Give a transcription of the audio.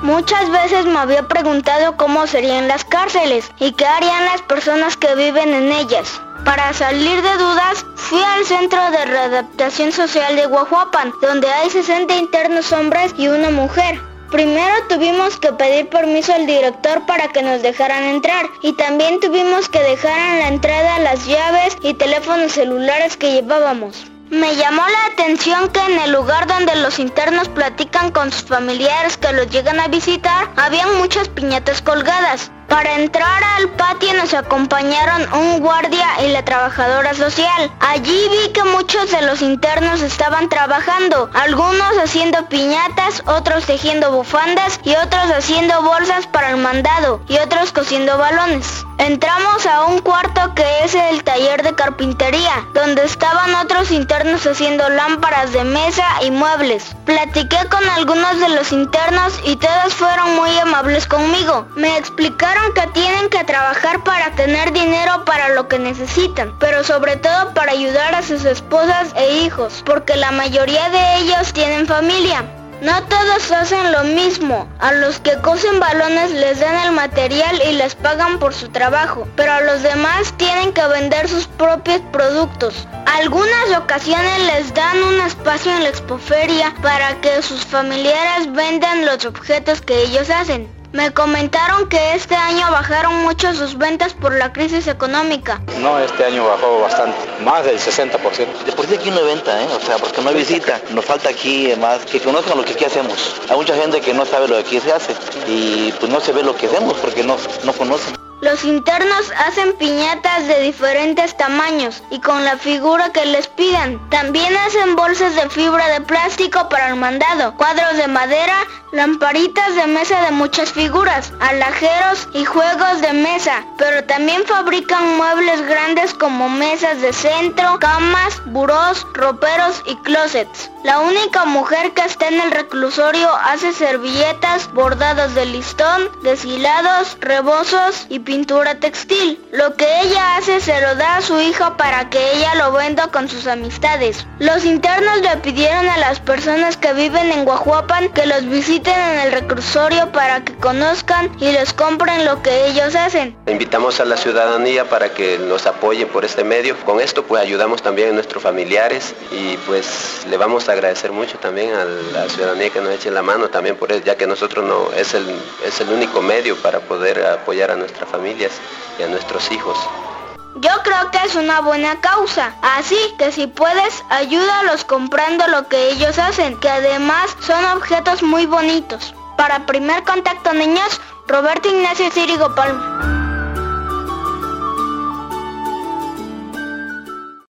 Muchas veces me había preguntado cómo serían las cárceles y qué harían las personas que viven en ellas. Para salir de dudas, fui al Centro de Readaptación Social de Guajuapan, donde hay 60 internos hombres y una mujer. Primero tuvimos que pedir permiso al director para que nos dejaran entrar y también tuvimos que dejar en la entrada las llaves y teléfonos celulares que llevábamos. Me llamó la atención que en el lugar donde los internos platican con sus familiares que los llegan a visitar, habían muchas piñatas colgadas. Para entrar al patio nos acompañaron un guardia y la trabajadora social. Allí vi que muchos de los internos estaban trabajando, algunos haciendo piñatas, otros tejiendo bufandas y otros haciendo bolsas para el mandado y otros cosiendo balones. Entramos a un cuarto que es el taller de carpintería, donde estaban otros internos haciendo lámparas de mesa y muebles. Platiqué con algunos de los internos y todos fueron muy amables conmigo. Me explicaron que tienen que trabajar para tener dinero para lo que necesitan, pero sobre todo para ayudar a sus esposas e hijos, porque la mayoría de ellos tienen familia. No todos hacen lo mismo. A los que cosen balones les dan el material y les pagan por su trabajo, pero a los demás tienen que vender sus propios productos. Algunas ocasiones les dan un espacio en la expoferia para que sus familiares vendan los objetos que ellos hacen. Me comentaron que este año bajaron mucho sus ventas por la crisis económica. No, este año bajó bastante, más del 60%. De por sí aquí no hay venta, o sea, porque no hay visita. Nos falta aquí más que conozcan lo que aquí hacemos. Hay mucha gente que no sabe lo que aquí se hace y pues no se ve lo que hacemos porque no conocen. Los internos hacen piñatas de diferentes tamaños y con la figura que les pidan. También hacen bolsas de fibra de plástico para el mandado, cuadros de madera, lamparitas de mesa de muchas figuras, alajeros y juegos de mesa. Pero también fabrican muebles grandes como mesas de centro, camas, burós, roperos y closets. La única mujer que está en el reclusorio hace servilletas, bordados de listón, deshilados, rebozos y pintura textil. Lo que ella hace se lo da a su hija para que ella lo venda con sus amistades. Los internos le pidieron a las personas que viven en Guajuapan que los visiten en el reclusorio para que conozcan y les compren lo que ellos hacen. Invitamos a la ciudadanía para que nos apoye por este medio. Con esto pues ayudamos también a nuestros familiares y pues le vamos a agradecer mucho también a la ciudadanía que nos eche la mano también por eso, ya que nosotros no es el único medio para poder apoyar a nuestras familias y a nuestros hijos. Yo creo que es una buena causa, así que si puedes, ayúdalos comprando lo que ellos hacen, que además son objetos muy bonitos. Para Primer Contacto Niños, Roberto Ignacio Círigo Palma.